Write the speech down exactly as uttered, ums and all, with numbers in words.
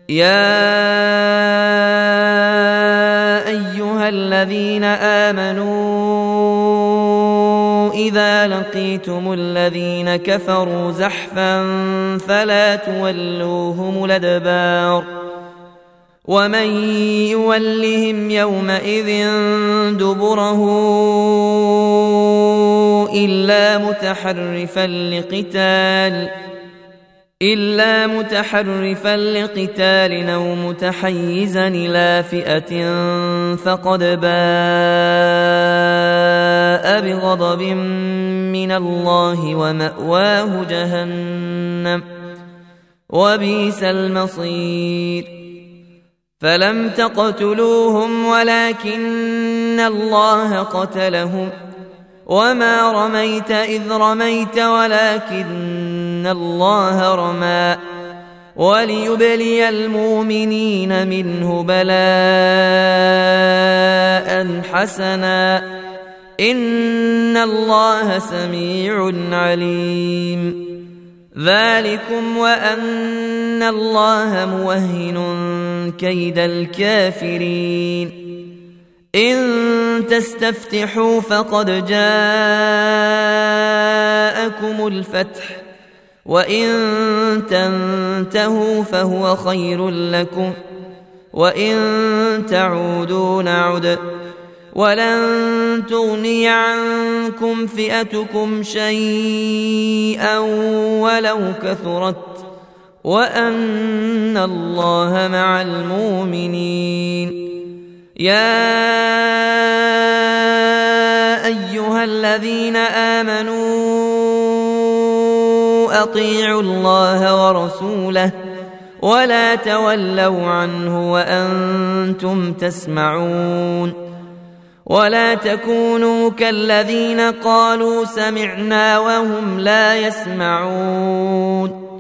يا أيها الذين آمنوا إذا لقيتم الذين كفروا زحفا فلا تولوهم الأدبار ومن يولهم يومئذ دبره إلا متحرفا لقتال إلا متحرفا لقتال أو متحيزا إلى فئة فقد باء بغضب من الله ومأواه جهنم وبئس المصير فلم تقتلوهم ولكن الله قتلهم وما رميت إذ رميت ولكن الله رمى وليبلي المؤمنين منه بلاء حسنا إن الله سميع عليم ذلكم وأن الله موهن كيد الكافرين إن تستفتحوا فقد جاءكم الفتح وإن تنتهوا فهو خير لكم وإن تعودوا نعد ولن تغني عنكم فئتكم شيئا ولو كثرت وأن الله مع المؤمنين يا أيها الذين آمنوا أطيعوا الله ورسوله ولا تولوا عنه وأنتم تسمعون ولا تكونوا كالذين قالوا سمعنا وهم لا يسمعون